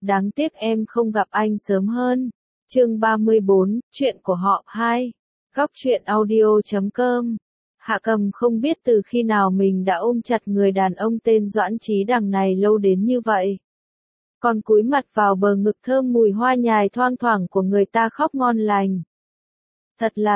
đáng tiếc em không gặp anh sớm hơn. Chương 34, chuyện của họ 2. Góc truyện audio.com. Hạ Cầm không biết từ khi nào mình đã ôm chặt người đàn ông tên Doãn Chí Đằng này lâu đến như vậy. Còn cúi mặt vào bờ ngực thơm mùi hoa nhài thoang thoảng của người ta khóc ngon lành. Thật là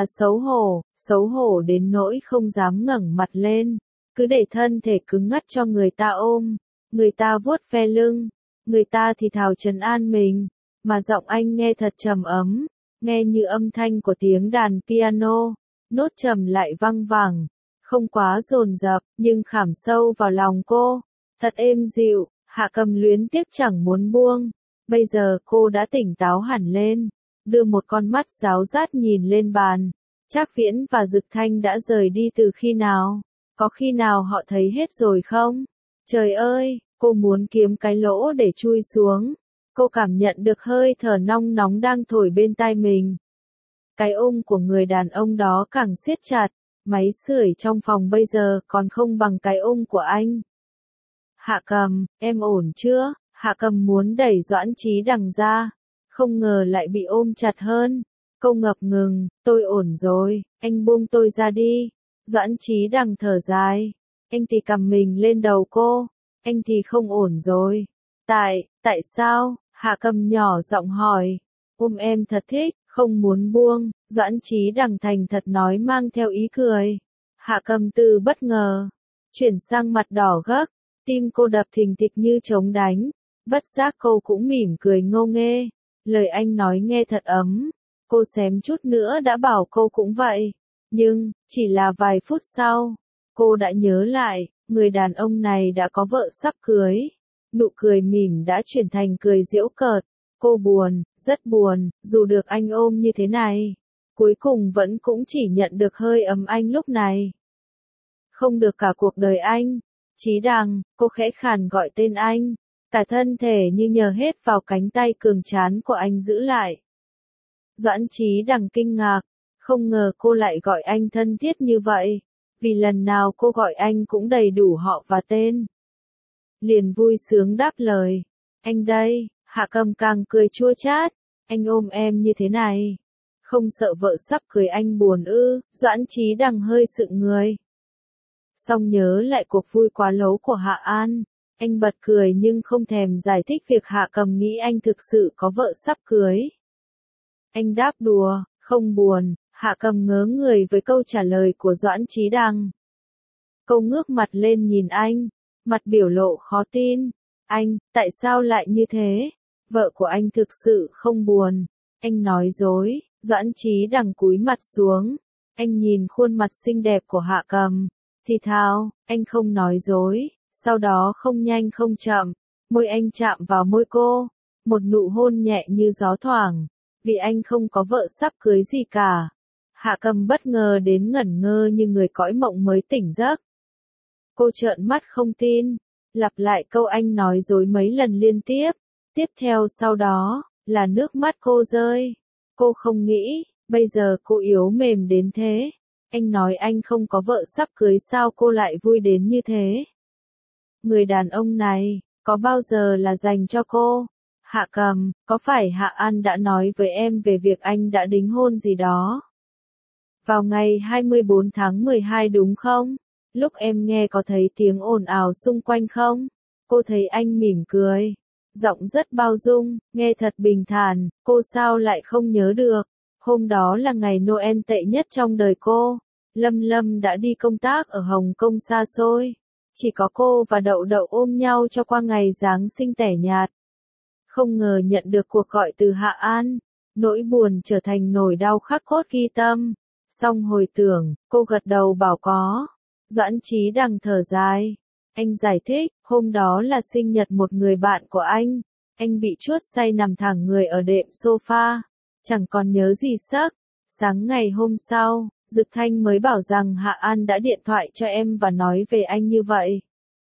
xấu hổ đến nỗi không dám ngẩng mặt lên, cứ để thân thể cứng ngắc cho người ta ôm, người ta vuốt ve lưng, người ta thì thào trấn an mình, mà giọng anh nghe thật trầm ấm, nghe như âm thanh của tiếng đàn piano, nốt trầm lại văng vẳng, không quá dồn dập, nhưng khảm sâu vào lòng cô, thật êm dịu. Hạ Cầm luyến tiếc chẳng muốn buông, bây giờ cô đã tỉnh táo hẳn lên, đưa một con mắt giáo giác nhìn lên bàn. Trác Viễn và Dực Thanh đã rời đi từ khi nào? Có khi nào họ thấy hết rồi không? Trời ơi, cô muốn kiếm cái lỗ để chui xuống. Cô cảm nhận được hơi thở nong nóng đang thổi bên tai mình. Cái ôm của người đàn ông đó càng siết chặt, máy sưởi trong phòng bây giờ còn không bằng cái ôm của anh. Hạ Cầm, em ổn chưa? Hạ Cầm muốn đẩy Doãn Chí Đằng ra, không ngờ lại bị ôm chặt hơn. Cô ngập ngừng, tôi ổn rồi, anh buông tôi ra đi. Doãn Chí Đằng thở dài, anh thì cầm mình lên đầu cô, anh thì không ổn rồi. Tại sao? Hạ Cầm nhỏ giọng hỏi. Ôm em thật thích, không muốn buông, Doãn Chí Đằng thành thật nói mang theo ý cười. Hạ Cầm từ bất ngờ, chuyển sang mặt đỏ gấc. Tim cô đập thình thịch như trống đánh, bất giác cô cũng mỉm cười ngô nghê, lời anh nói nghe thật ấm, cô xém chút nữa đã bảo cô cũng vậy, nhưng, chỉ là vài phút sau, cô đã nhớ lại, người đàn ông này đã có vợ sắp cưới, nụ cười mỉm đã chuyển thành cười giễu cợt, cô buồn, rất buồn, dù được anh ôm như thế này, cuối cùng vẫn cũng chỉ nhận được hơi ấm anh lúc này. Không được cả cuộc đời anh. Chí Đằng, cô khẽ khàn gọi tên anh, cả thân thể như nhờ hết vào cánh tay cường tráng của anh giữ lại. Doãn Chí Đằng kinh ngạc, không ngờ cô lại gọi anh thân thiết như vậy, vì lần nào cô gọi anh cũng đầy đủ họ và tên. Liền vui sướng đáp lời, anh đây. Hạ Cầm càng cười chua chát, anh ôm em như thế này, không sợ vợ sắp cưới anh buồn ư? Doãn Chí Đằng hơi sững người. Xong nhớ lại cuộc vui quá lố của Hạ An, anh bật cười nhưng không thèm giải thích việc Hạ Cầm nghĩ anh thực sự có vợ sắp cưới. Anh đáp đùa, không buồn. Hạ Cầm ngớ người với câu trả lời của Doãn Chí Đằng. Cô ngước mặt lên nhìn anh, mặt biểu lộ khó tin. Anh, tại sao lại như thế? Vợ của anh thực sự không buồn. Anh nói dối. Doãn Chí Đằng cúi mặt xuống. Anh nhìn khuôn mặt xinh đẹp của Hạ Cầm. Thì thào, anh không nói dối. Sau đó không nhanh không chậm, môi anh chạm vào môi cô, một nụ hôn nhẹ như gió thoảng, vì anh không có vợ sắp cưới gì cả. Hạ Cầm bất ngờ đến ngẩn ngơ như người cõi mộng mới tỉnh giấc. Cô trợn mắt không tin, lặp lại câu anh nói dối mấy lần liên tiếp, tiếp theo sau đó, là nước mắt cô rơi. Cô không nghĩ, bây giờ cô yếu mềm đến thế. Anh nói anh không có vợ sắp cưới sao cô lại vui đến như thế? Người đàn ông này, có bao giờ là dành cho cô? Hạ Cầm, có phải Hạ An đã nói với em về việc anh đã đính hôn gì đó? Vào ngày 24 tháng 12 đúng không? Lúc em nghe có thấy tiếng ồn ào xung quanh không? Cô thấy anh mỉm cười, giọng rất bao dung, nghe thật bình thản, cô sao lại không nhớ được? Hôm đó là ngày Noel tệ nhất trong đời cô. Lâm Lâm đã đi công tác ở Hồng Kông xa xôi. Chỉ có cô và Đậu Đậu ôm nhau cho qua ngày Giáng sinh tẻ nhạt. Không ngờ nhận được cuộc gọi từ Hạ An. Nỗi buồn trở thành nỗi đau khắc cốt ghi tâm. Xong hồi tưởng, cô gật đầu bảo có. Doãn Chí Đằng thở dài. Anh giải thích, hôm đó là sinh nhật một người bạn của anh. Anh bị chuốt say nằm thẳng người ở đệm sofa. Chẳng còn nhớ gì giấc. Sáng ngày hôm sau, Dực Thanh mới bảo rằng Hạ An đã điện thoại cho em và nói về anh như vậy.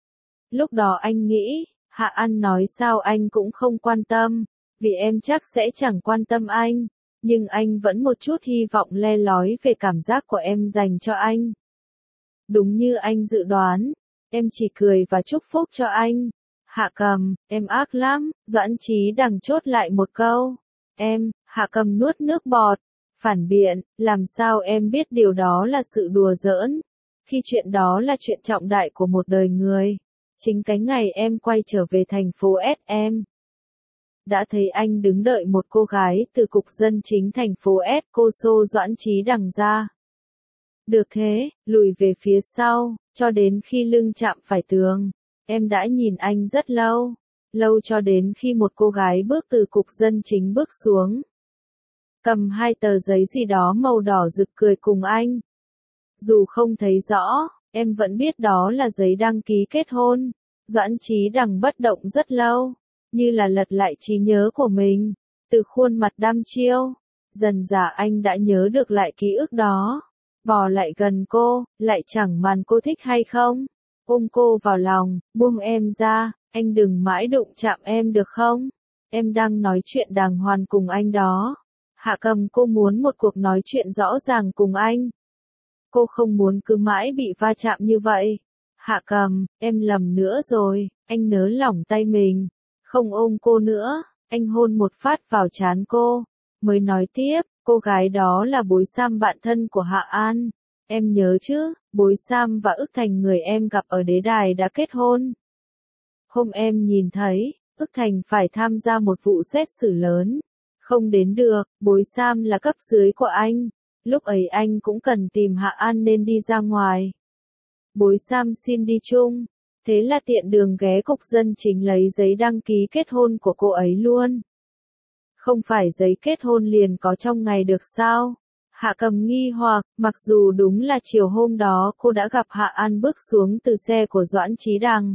Lúc đó anh nghĩ, Hạ An nói sao anh cũng không quan tâm, vì em chắc sẽ chẳng quan tâm anh, nhưng anh vẫn một chút hy vọng le lói về cảm giác của em dành cho anh. Đúng như anh dự đoán, em chỉ cười và chúc phúc cho anh. Hạ Cầm, em ác lắm, Doãn Chí Đằng chốt lại một câu. Em, Hạ Cầm nuốt nước bọt, phản biện, làm sao em biết điều đó là sự đùa giỡn, khi chuyện đó là chuyện trọng đại của một đời người. Chính cái ngày em quay trở về thành phố S em đã thấy anh đứng đợi một cô gái từ cục dân chính thành phố S, cô xô Doãn Chí Đằng ra. Được thế, lùi về phía sau, cho đến khi lưng chạm phải tường. Em đã nhìn anh rất lâu, lâu cho đến khi một cô gái bước từ cục dân chính bước xuống. Cầm hai tờ giấy gì đó màu đỏ rực cười cùng anh. Dù không thấy rõ, em vẫn biết đó là giấy đăng ký kết hôn. Doãn Chí Đằng bất động rất lâu, như là lật lại trí nhớ của mình, từ khuôn mặt đăm chiêu. Dần dà anh đã nhớ được lại ký ức đó. Bò lại gần cô, lại chẳng màn cô thích hay không. Ôm cô vào lòng, buông em ra, anh đừng mãi đụng chạm em được không? Em đang nói chuyện đàng hoàng cùng anh đó. Hạ Cầm, cô muốn một cuộc nói chuyện rõ ràng cùng anh. Cô không muốn cứ mãi bị va chạm như vậy. Hạ Cầm, em lầm nữa rồi, anh nới lỏng tay mình. Không ôm cô nữa, anh hôn một phát vào trán cô. Mới nói tiếp, cô gái đó là Bối Sam, bạn thân của Hạ An. Em nhớ chứ, Bối Sam và Ức Thành người em gặp ở đế đài đã kết hôn. Hôm em nhìn thấy, Ức Thành phải tham gia một vụ xét xử lớn. Không đến được, Bối Sam là cấp dưới của anh. Lúc ấy anh cũng cần tìm Hạ An nên đi ra ngoài. Bối Sam xin đi chung. Thế là tiện đường ghé cục dân chính lấy giấy đăng ký kết hôn của cô ấy luôn. Không phải giấy kết hôn liền có trong ngày được sao? Hạ Cầm nghi hoặc, mặc dù đúng là chiều hôm đó cô đã gặp Hạ An bước xuống từ xe của Doãn Chí Đằng.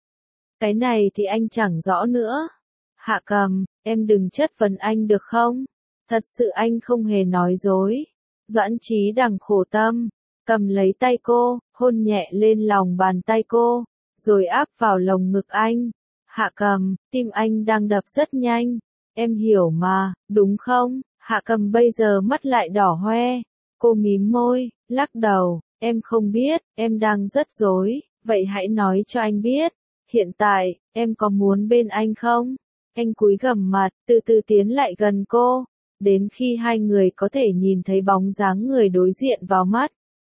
Cái này thì anh chẳng rõ nữa. Hạ Cầm, em đừng chất vấn anh được không? Thật sự anh không hề nói dối. Doãn Chí Đằng khổ tâm, cầm lấy tay cô, hôn nhẹ lên lòng bàn tay cô, rồi áp vào lồng ngực anh. Hạ Cầm, tim anh đang đập rất nhanh. Em hiểu mà, đúng không? Hạ Cầm bây giờ mắt lại đỏ hoe. Cô mím môi, lắc đầu, em không biết, em đang rất rối, vậy hãy nói cho anh biết. Hiện tại, em có muốn bên anh không? Anh cúi gằm mặt, từ từ tiến lại gần cô, đến khi hai người có thể nhìn thấy bóng dáng người đối diện vào mắt.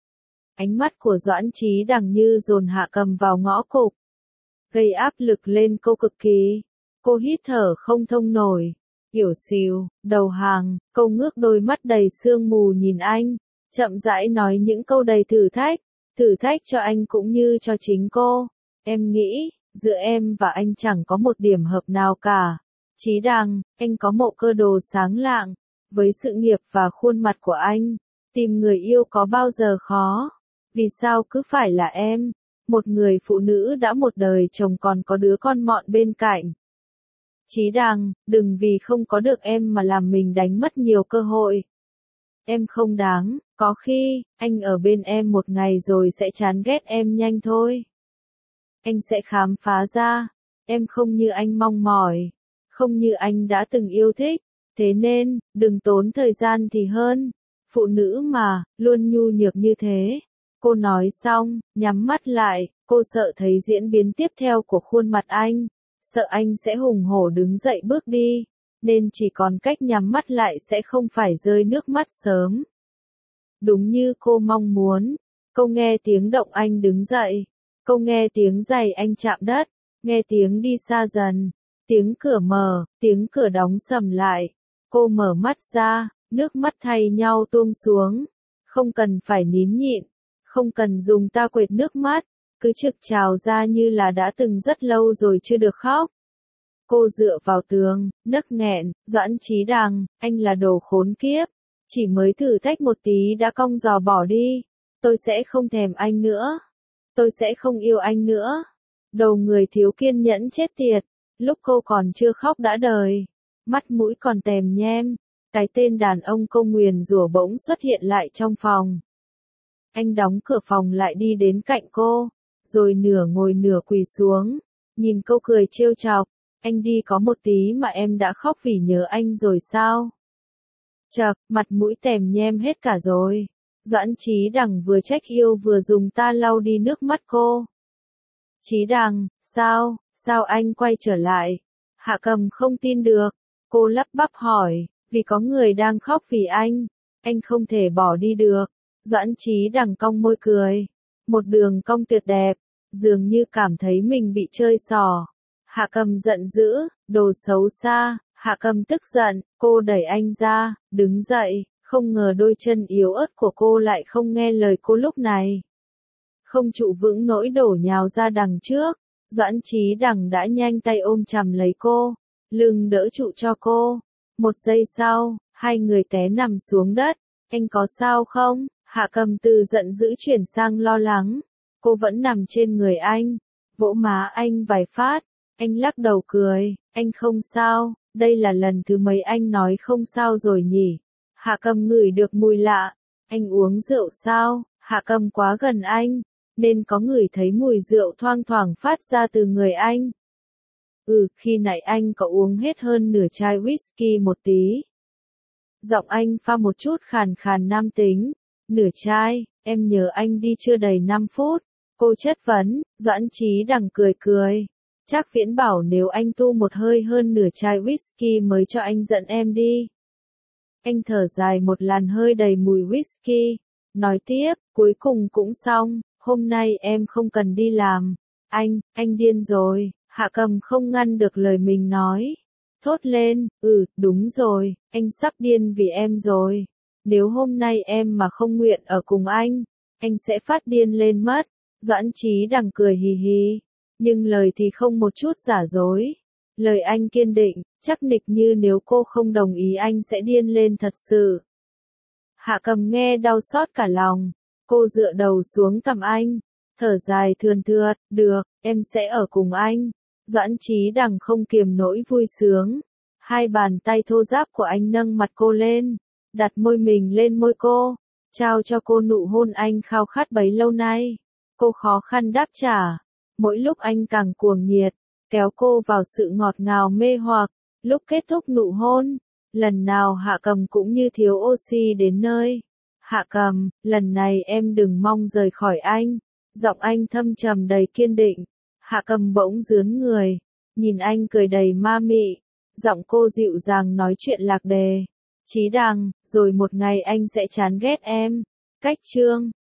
Ánh mắt của Doãn Chí Đằng như dồn Hạ Cầm vào ngõ cụt, gây áp lực lên cô cực kỳ. Cô hít thở không thông nổi, yểu xìu, đầu hàng, cô ngước đôi mắt đầy sương mù nhìn anh, chậm rãi nói những câu đầy thử thách cho anh cũng như cho chính cô. Em nghĩ, giữa em và anh chẳng có một điểm hợp nào cả. Chí Đằng, anh có mộ cơ đồ sáng lạng, với sự nghiệp và khuôn mặt của anh, tìm người yêu có bao giờ khó. Vì sao cứ phải là em, một người phụ nữ đã một đời chồng còn có đứa con mọn bên cạnh. Chí Đằng, đừng vì không có được em mà làm mình đánh mất nhiều cơ hội. Em không đáng, có khi, anh ở bên em một ngày rồi sẽ chán ghét em nhanh thôi. Anh sẽ khám phá ra, em không như anh mong mỏi, không như anh đã từng yêu thích, thế nên, đừng tốn thời gian thì hơn. Phụ nữ mà, luôn nhu nhược như thế. Cô nói xong, nhắm mắt lại, cô sợ thấy diễn biến tiếp theo của khuôn mặt anh, sợ anh sẽ hùng hổ đứng dậy bước đi, nên chỉ còn cách nhắm mắt lại sẽ không phải rơi nước mắt sớm. Đúng như cô mong muốn, cô nghe tiếng động anh đứng dậy, cô nghe tiếng giày anh chạm đất, nghe tiếng đi xa dần, tiếng cửa mở, tiếng cửa đóng sầm lại. Cô mở mắt ra, nước mắt thay nhau tuôn xuống, không cần phải nín nhịn, không cần dùng ta quệt nước mắt, cứ trực trào ra như là đã từng rất lâu rồi chưa được khóc. Cô dựa vào tường, nấc nghẹn, Doãn Chí Đằng, anh là đồ khốn kiếp, chỉ mới thử thách một tí đã cong giò bỏ đi, tôi sẽ không thèm anh nữa, tôi sẽ không yêu anh nữa. Đầu người thiếu kiên nhẫn chết tiệt, lúc cô còn chưa khóc đã đời, mắt mũi còn tèm nhem, cái tên đàn ông cô nguyền rủa bỗng xuất hiện lại trong phòng. Anh đóng cửa phòng lại đi đến cạnh cô, rồi nửa ngồi nửa quỳ xuống, nhìn cô cười trêu chọc, anh đi có một tí mà em đã khóc vì nhớ anh rồi sao? Chậc, mặt mũi tèm nhem hết cả rồi. Doãn Chí Đằng vừa trách yêu vừa dùng ta lau đi nước mắt cô. Chí Đằng, sao anh quay trở lại? Hạ Cầm không tin được, cô lắp bắp hỏi, vì có người đang khóc vì anh không thể bỏ đi được. Doãn Chí Đằng cong môi cười, một đường cong tuyệt đẹp, dường như cảm thấy mình bị chơi xỏ. Hạ Cầm giận dữ, đồ xấu xa. Hạ Cầm tức giận, cô đẩy anh ra, đứng dậy, không ngờ đôi chân yếu ớt của cô lại không nghe lời cô lúc này. Không trụ vững nỗi đổ nhào ra đằng trước, Doãn Chí Đằng đã nhanh tay ôm chầm lấy cô, lưng đỡ trụ cho cô. Một giây sau, hai người té nằm xuống đất. Anh có sao không? Hạ Cầm từ giận dữ chuyển sang lo lắng. Cô vẫn nằm trên người anh, vỗ má anh vài phát. Anh lắc đầu cười, anh không sao, đây là lần thứ mấy anh nói không sao rồi nhỉ? Hạ Cầm ngửi được mùi lạ, anh uống rượu sao? Hạ Cầm quá gần anh, nên có ngửi thấy mùi rượu thoang thoảng phát ra từ người anh. Khi nãy anh có uống hết hơn nửa chai whisky một tí. Giọng anh pha một chút khàn khàn nam tính. Nửa chai, em nhớ anh đi chưa đầy 5 phút. Cô chất vấn, Doãn Chí Đằng cười cười. Trác Viễn bảo nếu anh tu một hơi hơn nửa chai whisky mới cho anh dẫn em đi. Anh thở dài một làn hơi đầy mùi whisky. Nói tiếp, cuối cùng cũng xong, hôm nay em không cần đi làm. Anh điên rồi. Hạ Cầm không ngăn được lời mình nói. Thốt lên, đúng rồi, anh sắp điên vì em rồi. Nếu hôm nay em mà không nguyện ở cùng anh sẽ phát điên lên mất. Doãn Chí Đằng cười hì hì, nhưng lời thì không một chút giả dối. Lời anh kiên định, chắc nịch như nếu cô không đồng ý anh sẽ điên lên thật sự. Hạ Cầm nghe đau xót cả lòng, cô dựa đầu xuống cằm anh, thở dài thườn thượt, được, em sẽ ở cùng anh. Doãn Chí Đằng không kiềm nỗi vui sướng. Hai bàn tay thô ráp của anh nâng mặt cô lên, đặt môi mình lên môi cô, trao cho cô nụ hôn anh khao khát bấy lâu nay. Cô khó khăn đáp trả, mỗi lúc anh càng cuồng nhiệt, kéo cô vào sự ngọt ngào mê hoặc. Lúc kết thúc nụ hôn, lần nào Hạ Cầm cũng như thiếu oxy đến nơi. Hạ Cầm, lần này em đừng mong rời khỏi anh. Giọng anh thâm trầm đầy kiên định. Hạ Cầm bỗng rướn người, nhìn anh cười đầy ma mị. Giọng cô dịu dàng nói chuyện lạc đề. Chí Đằng, rồi một ngày anh sẽ chán ghét em. Cách chương